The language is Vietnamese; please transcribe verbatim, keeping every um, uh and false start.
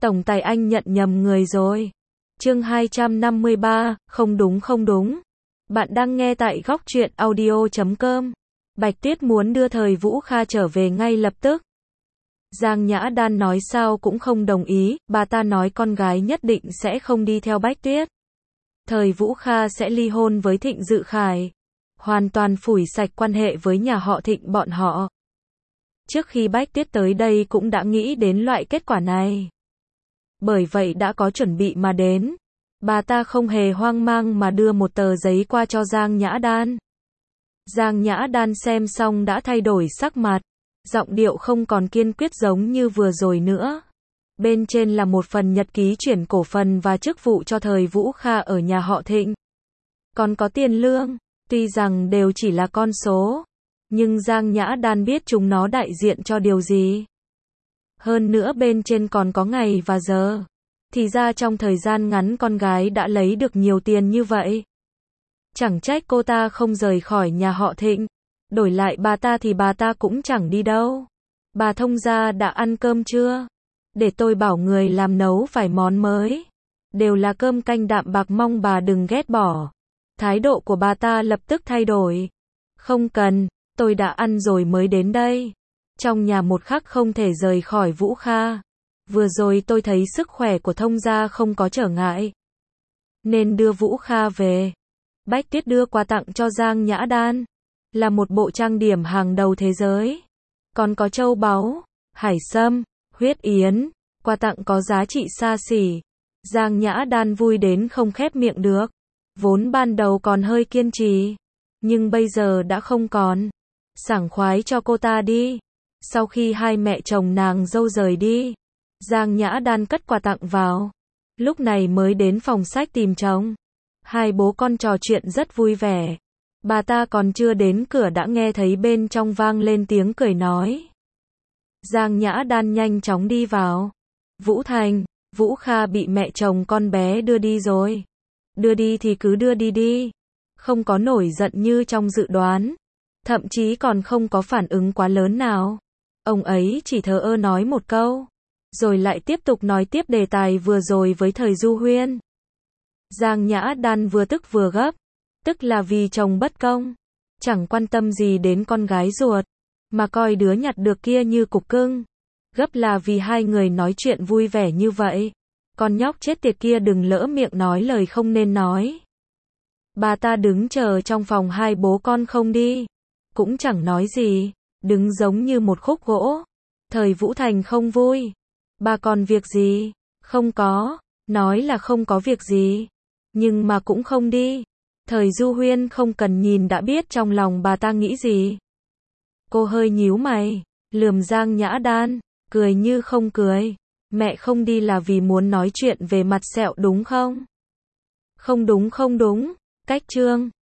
Tổng tài anh nhận nhầm người rồi. Chương hai trăm năm mươi ba, không đúng không đúng. Bạn đang nghe tại góc truyện audio chấm com. Bạch Tuyết muốn đưa Thời Vũ Kha trở về ngay lập tức. Giang Nhã Đan nói sao cũng không đồng ý, bà ta nói con gái nhất định sẽ không đi theo Bạch Tuyết. Thời Vũ Kha sẽ ly hôn với Thịnh Dự Khải, hoàn toàn phủi sạch quan hệ với nhà họ Thịnh bọn họ. Trước khi Bạch Tuyết tới đây cũng đã nghĩ đến loại kết quả này. Bởi vậy đã có chuẩn bị mà đến. Bà ta không hề hoang mang mà đưa một tờ giấy qua cho Giang Nhã Đan. Giang Nhã Đan xem xong đã thay đổi sắc mặt, giọng điệu không còn kiên quyết giống như vừa rồi nữa. Bên trên là một phần nhật ký chuyển cổ phần và chức vụ cho Thời Vũ Kha ở nhà họ Thịnh. Còn có tiền lương, tuy rằng đều chỉ là con số, nhưng Giang Nhã Đan biết chúng nó đại diện cho điều gì. Hơn nữa bên trên còn có ngày và giờ. Thì ra trong thời gian ngắn con gái đã lấy được nhiều tiền như vậy. Chẳng trách cô ta không rời khỏi nhà họ Thịnh. Đổi lại bà ta thì bà ta cũng chẳng đi đâu. Bà thông gia đã ăn cơm chưa? Để tôi bảo người làm nấu vài món mới. Đều là cơm canh đạm bạc, mong bà đừng ghét bỏ. Thái độ của bà ta lập tức thay đổi. Không cần, tôi đã ăn rồi mới đến đây. Trong nhà một khắc không thể rời khỏi Vũ Kha. Vừa rồi tôi thấy sức khỏe của thông gia không có trở ngại, nên đưa Vũ Kha về. Bạch Tuyết đưa quà tặng cho Giang Nhã Đan. Là một bộ trang điểm hàng đầu thế giới. Còn có châu báu, hải sâm, huyết yến. Quà tặng có giá trị xa xỉ. Giang Nhã Đan vui đến không khép miệng được. Vốn ban đầu còn hơi kiên trì, nhưng bây giờ đã không còn. Sảng khoái cho cô ta đi. Sau khi hai mẹ chồng nàng dâu rời đi, Giang Nhã Đan cất quà tặng vào. Lúc này mới đến phòng sách tìm chồng. Hai bố con trò chuyện rất vui vẻ. Bà ta còn chưa đến cửa đã nghe thấy bên trong vang lên tiếng cười nói. Giang Nhã Đan nhanh chóng đi vào. Vũ Thành, Vũ Kha bị mẹ chồng con bé đưa đi rồi. Đưa đi thì cứ đưa đi đi. Không có nổi giận như trong dự đoán. Thậm chí còn không có phản ứng quá lớn nào. Ông ấy chỉ thờ ơ nói một câu, rồi lại tiếp tục nói tiếp đề tài vừa rồi với Thời Du Huyên. Giang Nhã Đan vừa tức vừa gấp, tức là vì chồng bất công, chẳng quan tâm gì đến con gái ruột, mà coi đứa nhặt được kia như cục cưng. Gấp là vì hai người nói chuyện vui vẻ như vậy, con nhóc chết tiệt kia đừng lỡ miệng nói lời không nên nói. Bà ta đứng chờ trong phòng hai bố con không đi, cũng chẳng nói gì, đứng giống như một khúc gỗ. Thời Vũ Thành không vui. Bà còn việc gì? Không có. Nói là không có việc gì, nhưng mà cũng không đi. Thời Du Huyên không cần nhìn đã biết trong lòng bà ta nghĩ gì. Cô hơi nhíu mày, lườm Giang Nhã Đan, cười như không cười. Mẹ không đi là vì muốn nói chuyện về mặt sẹo đúng không? Không đúng không đúng. Cách trương.